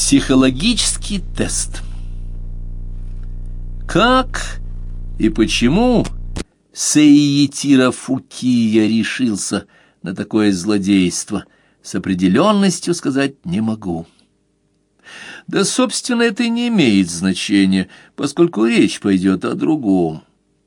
Психологический тест. Как и почему Сейетиро Фукия решился на такое злодейство, с определенностью сказать не могу. Да, собственно, это и не имеет значения, поскольку речь пойдет о другом.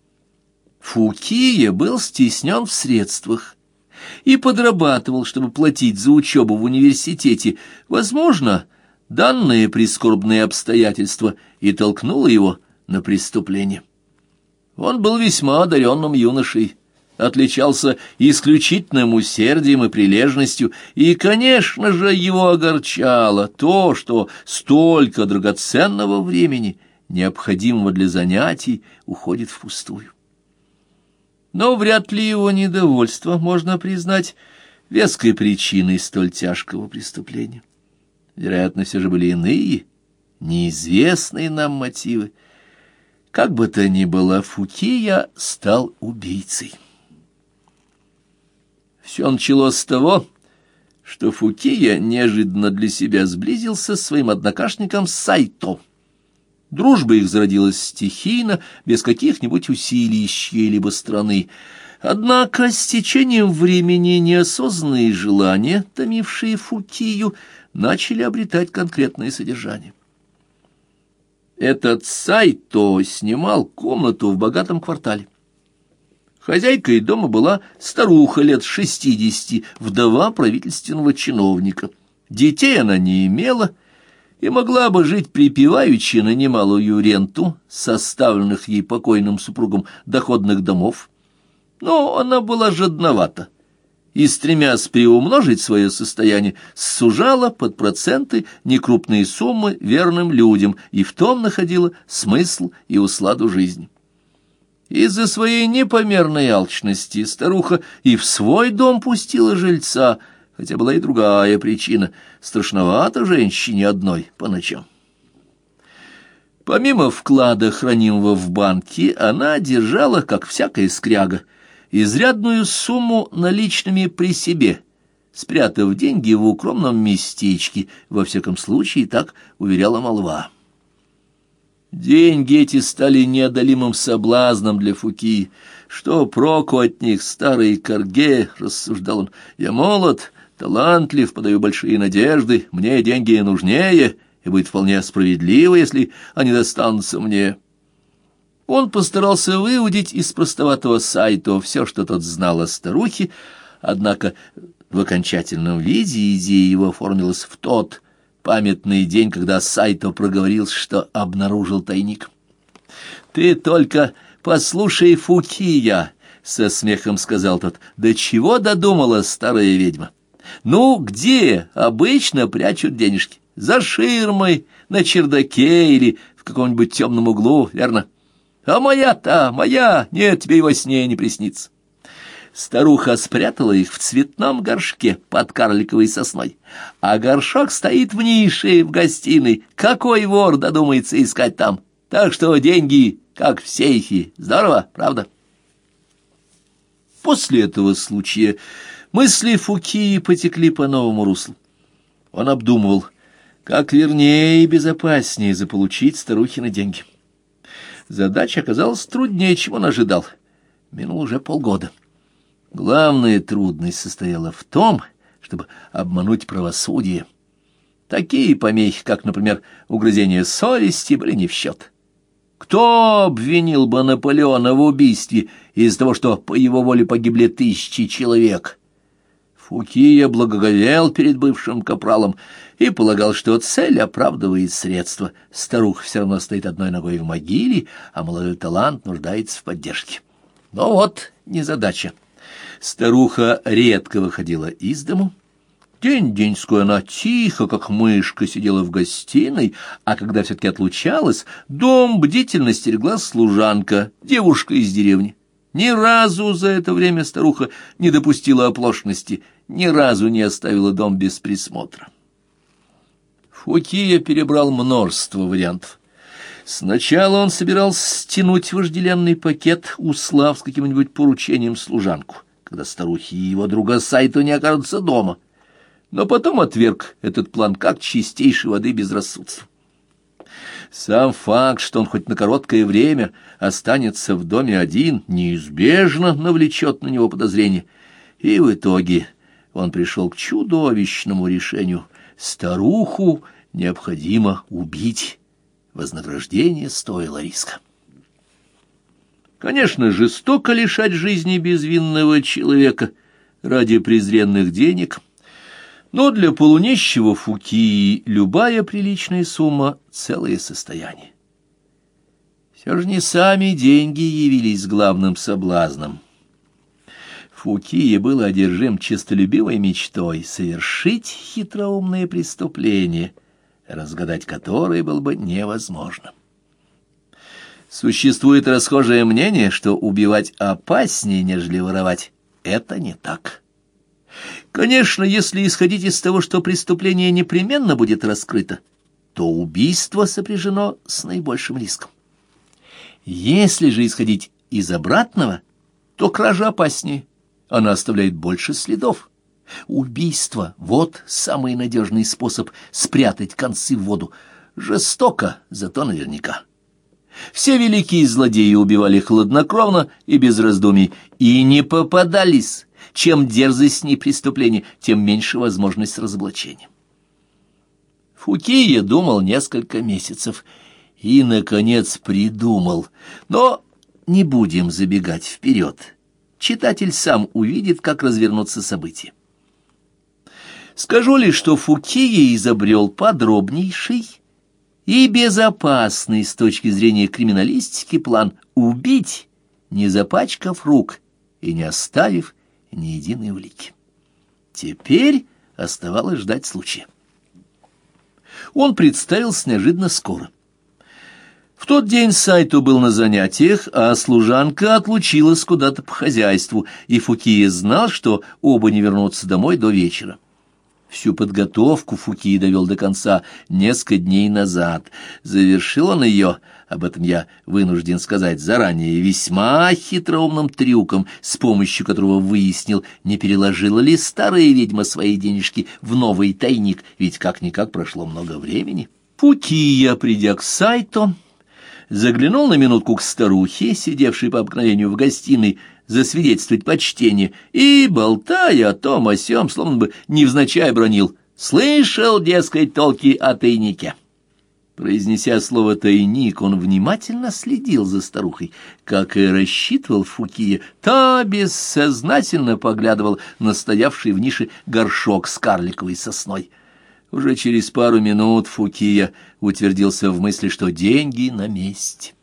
Фукия был стеснен в средствах и подрабатывал, чтобы платить за учебу в университете. Возможно, данное прискорбное обстоятельство и толкнуло его на преступление. Он был весьма одаренным юношей, отличался исключительным усердием и прилежностью, и, конечно же, его огорчало то, что столько драгоценного времени, необходимого для занятий, уходит впустую. Но вряд ли его недовольство можно признать веской причиной столь тяжкого преступления. Вероятно, все же были иные, неизвестные нам мотивы. Как бы то ни было, Фукия стал убийцей. Все началось с того, что Фукия неожиданно для себя сблизился с своим однокашником Сайто. Дружба их зародилась стихийно, без каких-нибудь усилий с чьей-либо стороны. Однако с течением времени неосознанные желания, томившие Фукию, начали обретать конкретное содержание. Этот Сайто снимал комнату в богатом квартале. Хозяйкой дома была старуха лет 60, вдова правительственного чиновника. Детей она не имела и могла бы жить припеваючи на немалую ренту, составленных ей покойным супругом доходных домов. Но она была жадновата и, стремясь приумножить свое состояние, сужала под проценты некрупные суммы верным людям и в том находила смысл и усладу жизни. Из-за своей непомерной алчности старуха и в свой дом пустила жильца, хотя была и другая причина — страшновато женщине одной по ночам. Помимо вклада, хранимого в банке, она держала, как всякая скряга, изрядную сумму наличными при себе, спрятав деньги в укромном местечке, во всяком случае, так уверяла молва. Деньги эти стали неодолимым соблазном для Фукии. Что проку от них, старый корге, рассуждал он, я молод, талантлив, подаю большие надежды, мне деньги нужнее, и будет вполне справедливо, если они достанутся мне. Он постарался выудить из простоватого Сайто все, что тот знал о старухе, однако в окончательном виде идея его оформилась в тот памятный день, когда Сайто проговорил, что обнаружил тайник. «Ты только послушай, Фукия!» — со смехом сказал тот. «До чего додумала старая ведьма? Ну, где обычно прячут денежки? За ширмой, на чердаке или в каком-нибудь темном углу, верно? А моя-то, моя, нет, тебе и во сне не приснится». Старуха спрятала их в цветном горшке под карликовой сосной, а горшок стоит в нише в гостиной. Какой вор додумается искать там? Так что деньги, как в сейфе. Здорово, правда? После этого случая мысли Фукии потекли по новому руслу. Он обдумывал, как вернее и безопаснее заполучить старухины деньги. Задача оказалась труднее, чем он ожидал. Минуло уже полгода. Главная трудность состояла в том, чтобы обмануть правосудие. Такие помехи, как, например, угрызение совести, были не в счет. Кто обвинил бы Наполеона в убийстве из-за того, что по его воле погибли тысячи человек? Фукия благоговел перед бывшим капралом и полагал, что цель оправдывает средства. Старуха все равно стоит одной ногой в могиле, а молодой талант нуждается в поддержке. Но вот незадача. Старуха редко выходила из дому. День-деньскую она тихо, как мышка, сидела в гостиной, а когда все-таки отлучалась, дом бдительно стерегла служанка, девушка из деревни. Ни разу за это время старуха не допустила оплошности, ни разу не оставила дом без присмотра. Фукия перебрал множество вариантов. Сначала он собирался стянуть вожделенный пакет, услав с каким-нибудь поручением служанку, когда старухи и его друга Сайто не окажутся дома. но потом отверг этот план как чистейшей воды безрассудство. Сам факт, что он хоть на короткое время останется в доме один, неизбежно навлечет на него подозрение, и в итоге он пришел к чудовищному решению: старуху необходимо убить, вознаграждение стоило риска. Конечно, жестоко лишать жизни безвинного человека ради презренных денег, но для полунищего Фукии любая приличная сумма — целое состояние. Все же не сами деньги явились главным соблазном. Фукия был одержим честолюбивой мечтой совершить хитроумное преступление, разгадать которое было бы невозможно. Существует расхожее мнение, что убивать опаснее, нежели воровать. Это не так. Конечно, если исходить из того, что преступление непременно будет раскрыто, то убийство сопряжено с наибольшим риском. Если же исходить из обратного, то кража опаснее, она оставляет больше следов. Убийство — вот самый надежный способ спрятать концы в воду. Жестоко, зато наверняка. Все великие злодеи убивали хладнокровно и без раздумий, и не попадались. Чем дерзостнее преступление, тем меньше возможность разоблачения. Фукия думал несколько месяцев и, наконец, придумал. Но не будем забегать вперед. Читатель сам увидит, как развернутся события. Скажу лишь, что Фукия изобрел подробнейший и безопасный с точки зрения криминалистики план убить, не запачкав рук и не оставив ни единой улики. Теперь оставалось ждать случая. Он представился неожиданно скоро. В тот день Сайто был на занятиях, а служанка отлучилась куда-то по хозяйству, и Фукия знал, что оба не вернутся домой до вечера. Всю подготовку Фукия довел до конца несколько дней назад. Завершил он ее, об этом я вынужден сказать заранее, весьма хитроумным трюком, с помощью которого выяснил, не переложила ли старая ведьма свои денежки в новый тайник, ведь как-никак прошло много времени. Фукия, придя к Сайто, заглянул на минутку к старухе, сидевшей по обыкновению в гостиной, засвидетельствовать почтение, и, болтая о том о сём, словно бы невзначай бронил: «Слышал, дескать, толки о тайнике». Произнеся слово «тайник», он внимательно следил за старухой. Как и рассчитывал Фукия, та бессознательно поглядывал на стоявший в нише горшок с карликовой сосной. Уже через пару минут Фукия утвердился в мысли, что деньги на месте.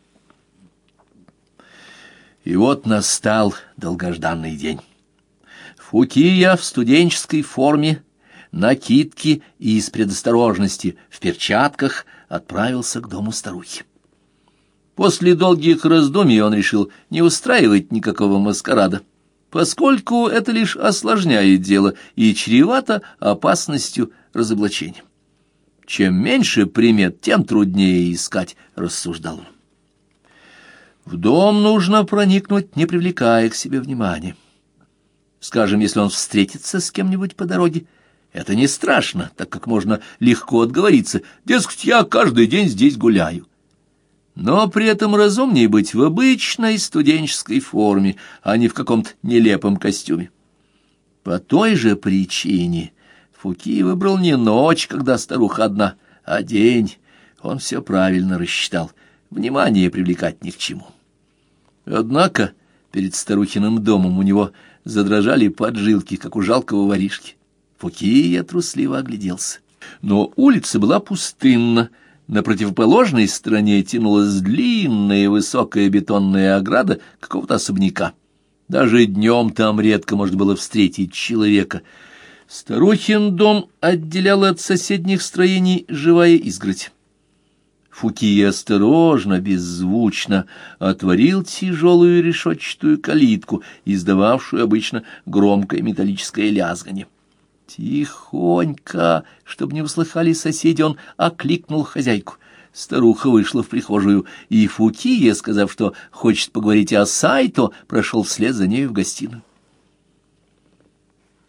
И вот настал долгожданный день. Фукия в студенческой форме, накидке и из предосторожности в перчатках отправился к дому старухи. После долгих раздумий он решил не устраивать никакого маскарада, поскольку это лишь осложняет дело и чревато опасностью разоблачения. Чем меньше примет, тем труднее искать, рассуждал он. В дом нужно проникнуть, не привлекая к себе внимания. Скажем, если он встретится с кем-нибудь по дороге, это не страшно, так как можно легко отговориться: дескать, я каждый день здесь гуляю. Но при этом разумнее быть в обычной студенческой форме, а не в каком-то нелепом костюме. По той же причине Фукия выбрал не ночь, когда старуха одна, а день. Он все правильно рассчитал, внимание привлекать ни к чему. Однако перед старухиным домом у него задрожали поджилки, как у жалкого воришки. Фукия трусливо огляделся. Но улица была пустынна. На противоположной стороне тянулась длинная высокая бетонная ограда какого-то особняка. Даже днем там редко можно было встретить человека. Старухин дом отделял от соседних строений живая изгородь. Фукия осторожно, беззвучно отворил тяжелую решетчатую калитку, издававшую обычно громкое металлическое лязганье. Тихонько, чтобы не услыхали соседи, он окликнул хозяйку. Старуха вышла в прихожую, и Фукия, сказав, что хочет поговорить о Сайто, прошел вслед за нею в гостиную.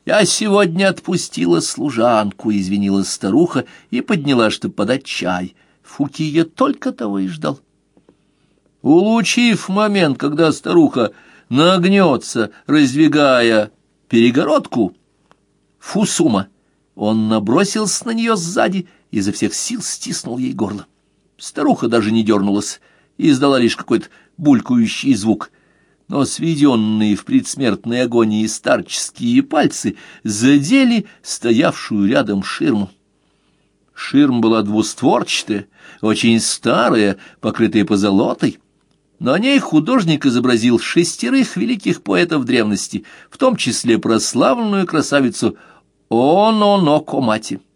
«Я сегодня отпустила служанку», — извинилась старуха и подняла, чтобы подать чай. Фукия только того и ждал. Улучив момент, когда старуха нагнется, раздвигая перегородку, Фусума, он набросился на нее сзади и изо всех сил стиснул ей горло. Старуха даже не дернулась и издала лишь какой-то булькающий звук, но сведенные в предсмертной агонии старческие пальцы задели стоявшую рядом ширму. Ширма была двустворчатая, очень старая, покрытая позолотой. На ней художник изобразил 6 великих поэтов древности, в том числе прославленную красавицу Ононокомати.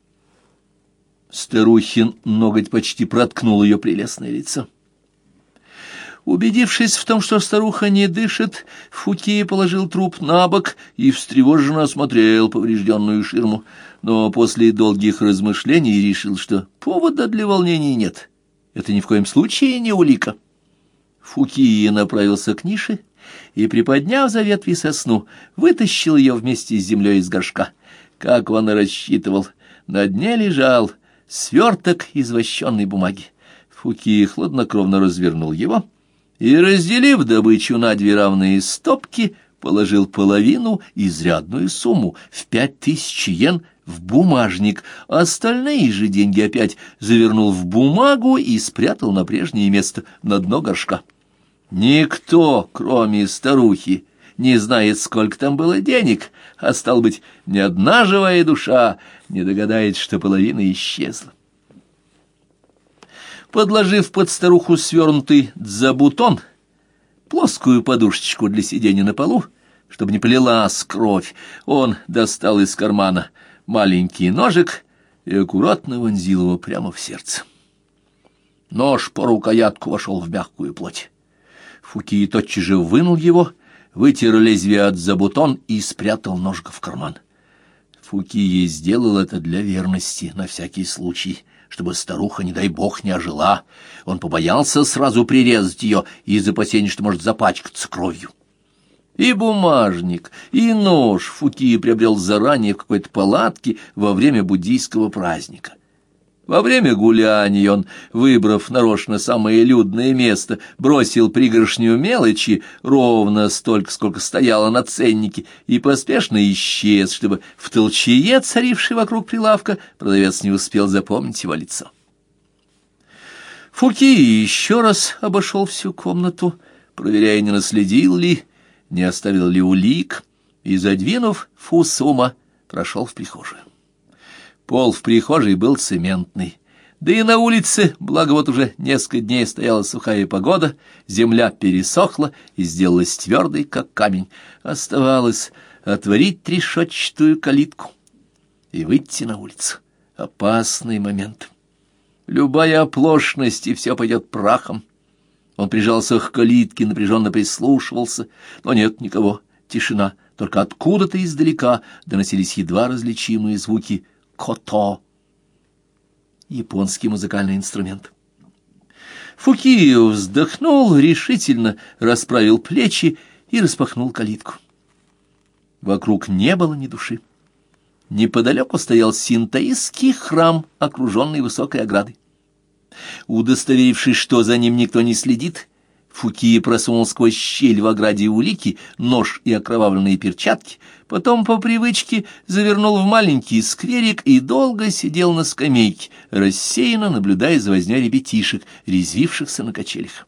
Старухин ноготь почти проткнул ее прелестное лицо. Убедившись в том, что старуха не дышит, Фукия положил труп на бок и встревоженно осмотрел поврежденную ширму, но после долгих размышлений решил, что повода для волнений нет. Это ни в коем случае не улика. Фукия направился к нише и, приподняв за ветви сосну, вытащил ее вместе с землей из горшка. Как он и рассчитывал, на дне лежал сверток из вощенной бумаги. Фукия хладнокровно развернул его и, разделив добычу на 2 равные стопки, положил половину, изрядную сумму, в 5000 йен, в бумажник, а остальные же деньги опять завернул в бумагу и спрятал на прежнее место, на дно горшка. Никто, кроме старухи, не знает, сколько там было денег, а, стало быть, ни одна живая душа не догадается, что половина исчезла. Подложив под старуху свернутый дзабутон, плоскую подушечку для сидения на полу, чтобы не полилась кровь, он достал из кармана маленький ножик и аккуратно вонзил его прямо в сердце. Нож по рукоятку вошел в мягкую плоть. Фукия тотчас же вынул его, вытер лезвие от забутон и спрятал ножик в карман. Фукия сделал это для верности, на всякий случай, чтобы старуха, не дай бог, не ожила. Он побоялся сразу прирезать ее из опасения, что может запачкаться кровью. И бумажник, и нож Фукия приобрел заранее в какой-то палатке во время буддийского праздника. Во время гуляний он, выбрав нарочно самое людное место, бросил пригоршню мелочи, ровно столько, сколько стояло на ценнике, и поспешно исчез, чтобы в толчее, царившей вокруг прилавка, продавец не успел запомнить его лицо. Фукия еще раз обошел всю комнату, проверяя, не наследил ли, не оставил ли улик, и, задвинув Фусума, прошел в прихожую. Пол в прихожей был цементный, да и на улице, благо вот уже несколько дней стояла сухая погода, земля пересохла и сделалась твердой, как камень. Оставалось отворить решетчатую калитку и выйти на улицу. Опасный момент. Любая оплошность, и все пойдет прахом. Он прижался к калитке, напряженно прислушивался, но нет никого, тишина, только откуда-то издалека доносились едва различимые звуки кото, японский музыкальный инструмент. Фукия вздохнул, решительно расправил плечи и распахнул калитку. Вокруг не было ни души. Неподалеку стоял синтоистский храм, окруженный высокой оградой. Удостоверившись, что за ним никто не следит, Фукия просунул сквозь щель в ограде улики, нож и окровавленные перчатки, потом по привычке завернул в маленький скверик и долго сидел на скамейке, рассеянно наблюдая за вознёй ребятишек, резвившихся на качелях.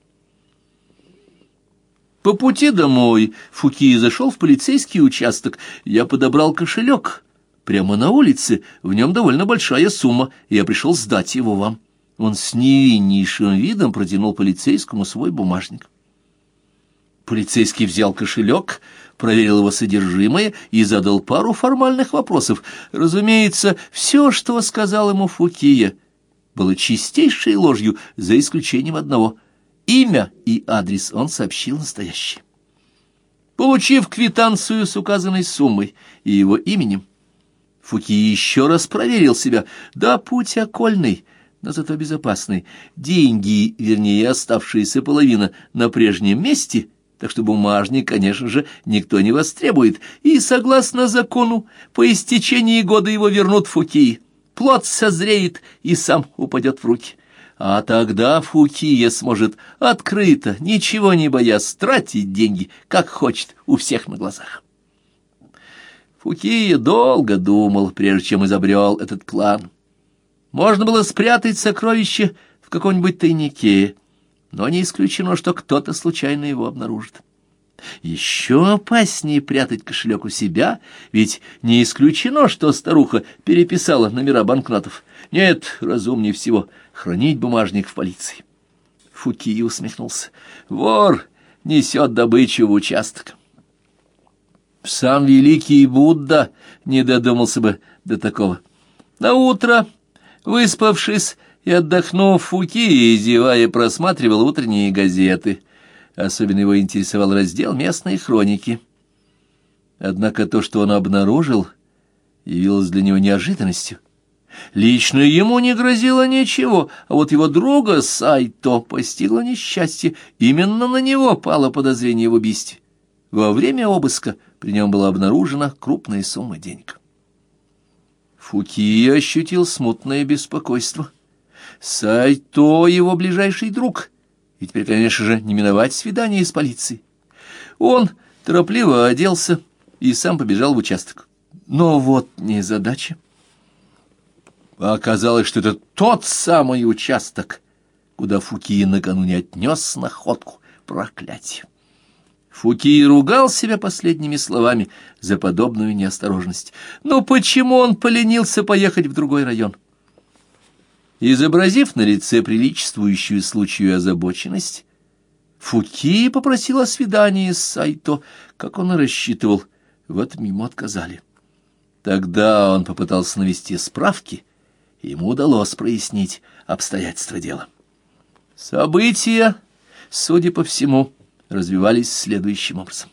По пути домой Фукия зашел в полицейский участок. Я подобрал кошелек. Прямо на улице, в нем довольно большая сумма, и я пришел сдать его вам. Он с невиннейшим видом протянул полицейскому свой бумажник. Полицейский взял кошелек, проверил его содержимое и задал пару формальных вопросов. Разумеется, все, что сказал ему Фукия, было чистейшей ложью, за исключением одного. Имя и адрес он сообщил настоящий. Получив квитанцию с указанной суммой и его именем, Фукия еще раз проверил себя. Да, путь окольный, но зато безопасный. Деньги, вернее, оставшаяся половина на прежнем месте, так что бумажник, конечно же, никто не востребует, и, согласно закону, по истечении года его вернут Фукии. Плод созреет и сам упадет в руки. А тогда Фукия сможет открыто, ничего не боясь, тратить деньги, как хочет, у всех на глазах. Фукия долго думал, прежде чем изобрел этот план. Можно было спрятать сокровище в каком-нибудь тайнике, но не исключено, что кто-то случайно его обнаружит. Еще опаснее прятать кошелек у себя, ведь не исключено, что старуха переписала номера банкнотов. Нет, разумнее всего хранить бумажник в полиции. Фукия усмехнулся. Вор несет добычу в участок. Сам великий Будда не додумался бы до такого. Наутро, выспавшись и отдохнув, Фукия, зевая, просматривал утренние газеты. Особенно его интересовал раздел «Местные хроники». Однако то, что он обнаружил, явилось для него неожиданностью. Лично ему не грозило ничего, а вот его друга Сайто постигло несчастье. Именно на него пало подозрение в убийстве. Во время обыска при нем была обнаружена крупная сумма денег. Фукия ощутил смутное беспокойство. Сайто — его ближайший друг, и теперь, конечно же, не миновать свидание с полицией. Он торопливо оделся и сам побежал в участок. Но вот незадача. Оказалось, что это тот самый участок, куда Фукия накануне отнес находку. Проклятие! Фукия ругал себя последними словами за подобную неосторожность. Но почему он поленился поехать в другой район? Изобразив на лице приличествующую случаю озабоченность, Фукия попросил о свидании с Сайто, как он и рассчитывал. В этом ему отказали. Тогда он попытался навести справки, и ему удалось прояснить обстоятельства дела. События, судя по всему, развивались следующим образом.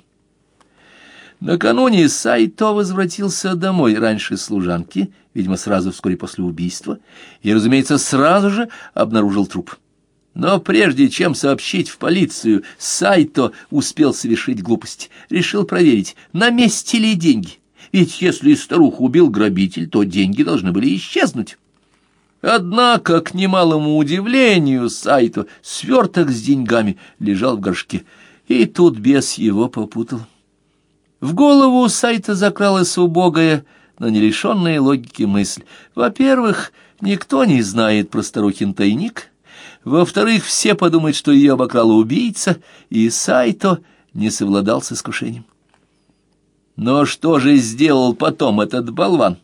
Накануне Сайто возвратился домой раньше служанки, видимо, сразу вскоре после убийства, и, разумеется, сразу же обнаружил труп. Но прежде чем сообщить в полицию, Сайто успел совершить глупость, решил проверить, на месте ли деньги. Ведь если старуху убил грабитель, то деньги должны были исчезнуть. Однако, к немалому удивлению Сайто, сверток с деньгами лежал в горшке, и тут бес его попутал. В голову Сайто закралась убогая, но не лишенная логики мысль. Во-первых, никто не знает про старухин тайник. Во-вторых, все подумают, что ее обокрал убийца, и Сайто не совладал с искушением. Но что же сделал потом этот болван?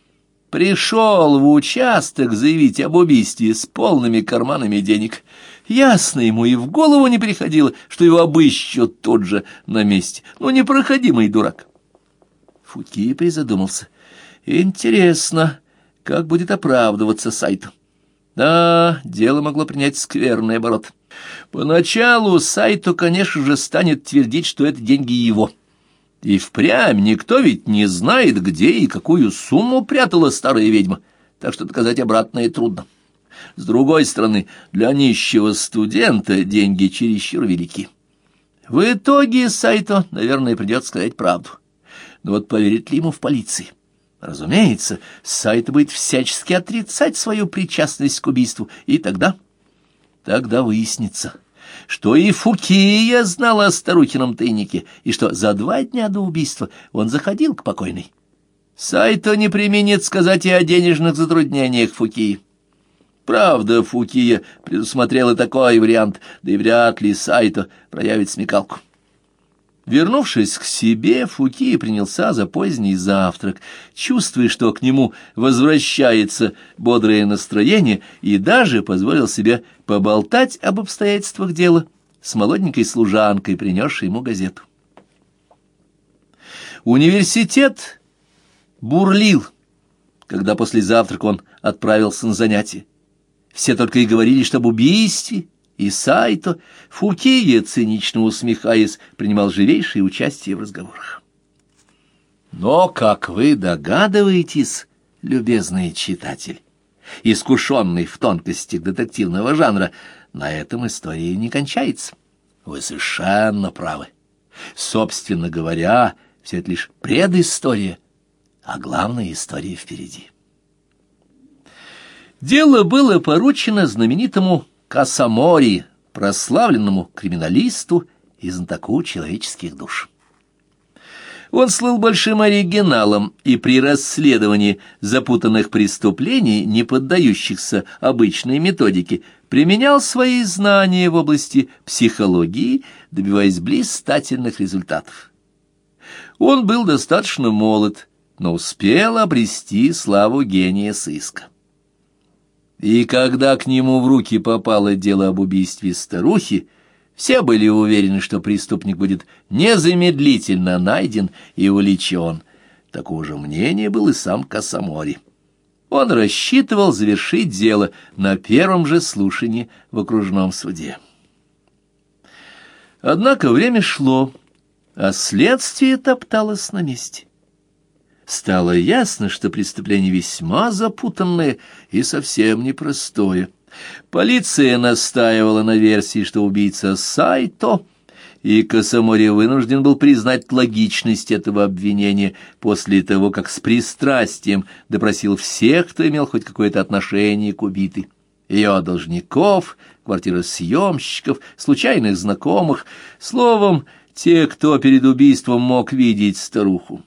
Пришел в участок заявить об убийстве с полными карманами денег. Ясно ему и в голову не приходило, что его обыщут тут же на месте. Ну, непроходимый дурак. Фукия призадумался. Интересно, как будет оправдываться Сайто? Да, дело могло принять скверный оборот. Поначалу Сайто, конечно же, станет твердить, что это деньги его. И впрямь никто ведь не знает, где и какую сумму прятала старая ведьма, так что доказать обратное трудно. С другой стороны, для нищего студента деньги чересчур велики. В итоге Сайто, наверное, придется сказать правду. Но вот поверит ли ему в полиции? Разумеется, Сайто будет всячески отрицать свою причастность к убийству, и тогда выяснится, что и Фукия знала о старухином тайнике, и что за 2 дня до убийства он заходил к покойной. Сайто не преминет сказать и о денежных затруднениях Фукии. Правда, Фукия предусмотрела такой вариант, да и вряд ли Сайто проявит смекалку. Вернувшись к себе, Фукия принялся за поздний завтрак, чувствуя, что к нему возвращается бодрое настроение, и даже позволил себе поболтать об обстоятельствах дела с молоденькой служанкой, принесшей ему газету. Университет бурлил, когда после завтрака он отправился на занятия. Все только и говорили, что об убийстве, и Сайто. Фукия, цинично усмехаясь, принимал живейшее участие в разговорах. Но, как вы догадываетесь, любезный читатель, искушенный в тонкостях детективного жанра, на этом история не кончается. Вы совершенно правы. Собственно говоря, все это лишь предыстория, а главная история впереди. Дело было поручено знаменитому Касамори, прославленному криминалисту и знатоку человеческих душ. Он слыл большим оригиналом и при расследовании запутанных преступлений, не поддающихся обычной методике, применял свои знания в области психологии, добиваясь блистательных результатов. Он был достаточно молод, но успел обрести славу гения сыска. И когда к нему в руки попало дело об убийстве старухи, все были уверены, что преступник будет незамедлительно найден и уличен. Такого же мнения был и сам Касамори. Он рассчитывал завершить дело на первом же слушании в окружном суде. Однако время шло, а следствие топталось на месте. Стало ясно, что преступление весьма запутанное и совсем непростое. Полиция настаивала на версии, что убийца Сайто, и Касамори вынужден был признать логичность этого обвинения после того, как с пристрастием допросил всех, кто имел хоть какое-то отношение к убитой. Ее должников, квартиросъемщиков, случайных знакомых, словом, те, кто перед убийством мог видеть старуху.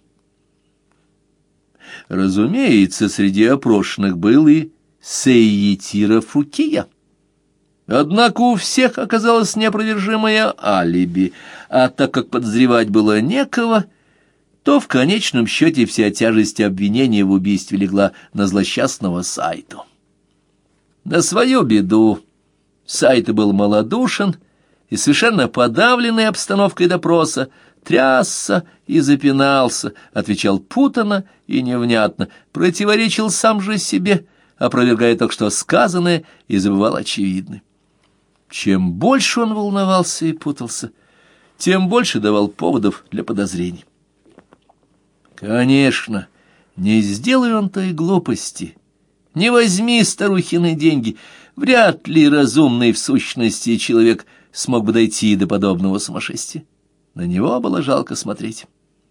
Разумеется, среди опрошенных был и Сейетиро Фукия. Однако у всех оказалось неопровержимое алиби, а так как подозревать было некого, то в конечном счете вся тяжесть обвинения в убийстве легла на злосчастного Сайто. На свою беду Сайто был малодушен и, совершенно подавленный обстановкой допроса, трясся и запинался, отвечал путанно и невнятно, противоречил сам же себе, опровергая только что сказанное, и забывал очевидное. Чем больше он волновался и путался, тем больше давал поводов для подозрений. Конечно, не сделай он той глупости, не возьми старухины деньги, вряд ли разумный в сущности человек смог бы дойти до подобного сумасшествия. На него было жалко смотреть.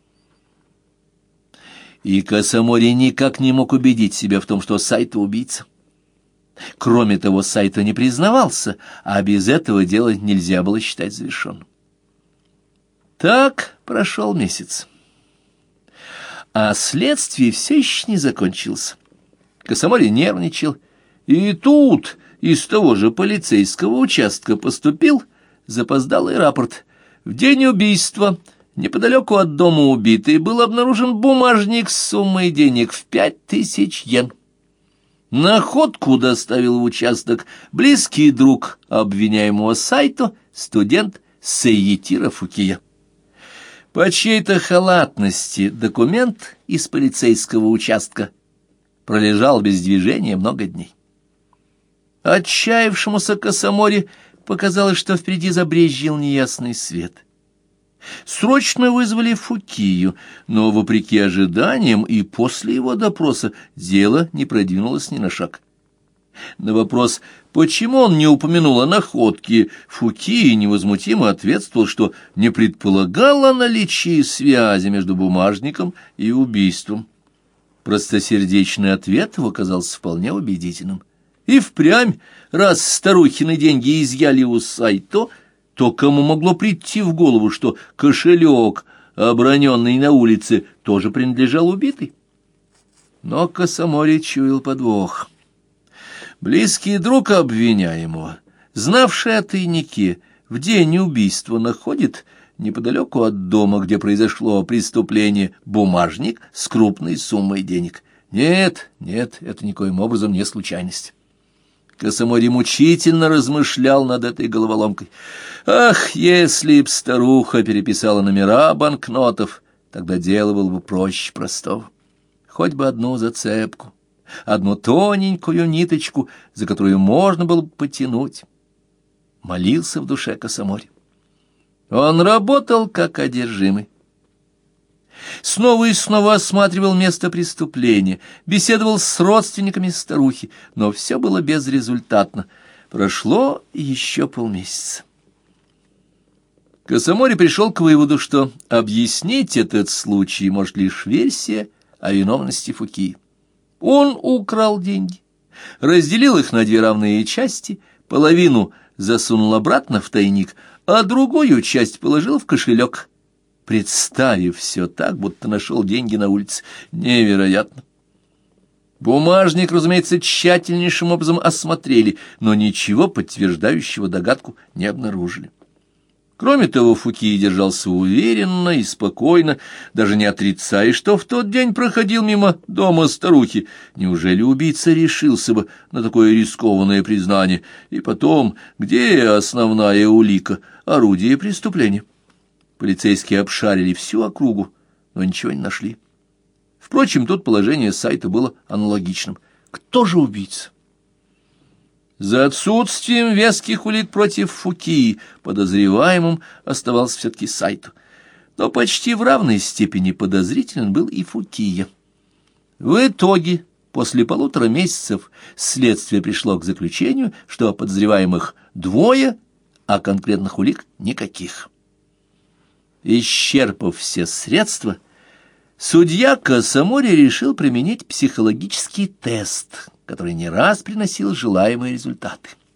И Касамори никак не мог убедить себя в том, что Сайто убийца. Кроме того, Сайто не признавался, а без этого дело нельзя было считать завершенным. Так прошел месяц. А следствие все еще не закончилось. Касамори нервничал, и тут из того же полицейского участка поступил запоздалый рапорт. В день убийства неподалеку от дома убитой был обнаружен бумажник с суммой денег в 5000 йен. Находку доставил в участок близкий друг обвиняемого Сайто, студент Сейетиро Фукия. По чьей-то халатности документ из полицейского участка пролежал без движения много дней. Отчаявшемуся Касамори показалось, что впереди забрезжил неясный свет. Срочно вызвали Фукию, но, вопреки ожиданиям, и после его допроса дело не продвинулось ни на шаг. На вопрос, почему он не упомянул о находке, Фукия невозмутимо ответствовал, что не предполагал о наличии связи между бумажником и убийством. Простосердечный ответ его оказался вполне убедительным. И впрямь, раз старухины деньги изъяли у Сайто, то кому могло прийти в голову, что кошелек, оброненный на улице, тоже принадлежал убитой? Но Касамори чуял подвох. Близкий друг обвиняемого, знавший о тайнике, в день убийства находит неподалеку от дома, где произошло преступление, бумажник с крупной суммой денег. Нет, это никоим образом не случайность. Касамори мучительно размышлял над этой головоломкой. Ах, если б старуха переписала номера банкнотов, тогда дело было бы проще простого. Хоть бы одну зацепку, одну тоненькую ниточку, за которую можно было бы потянуть. Молился в душе Касамори. Он работал как одержимый. Снова и снова осматривал место преступления, беседовал с родственниками старухи, но все было безрезультатно. Прошло еще полмесяца. Косомори пришел к выводу, что объяснить этот случай может лишь версия о виновности Фукии. Он украл деньги, разделил их на две равные части, половину засунул обратно в тайник, а другую часть положил в кошелек, представив все так, будто нашел деньги на улице. Невероятно. Бумажник, разумеется, тщательнейшим образом осмотрели, но ничего подтверждающего догадку не обнаружили. Кроме того, Фукия держался уверенно и спокойно, даже не отрицая, что в тот день проходил мимо дома старухи. Неужели убийца решился бы на такое рискованное признание? И потом, где основная улика, орудие преступления? Полицейские обшарили всю округу, но ничего не нашли. Впрочем, тут положение сайта было аналогичным. Кто же убийца? За отсутствием веских улик против Фукии подозреваемым оставался все-таки Сайто. Но почти в равной степени подозрителен был и Фукия. В итоге, после 1,5 месяцев, следствие пришло к заключению, что подозреваемых 2, а конкретных улик никаких. Исчерпав все средства, судья Косомори решил применить психологический тест, который не раз приносил желаемые результаты.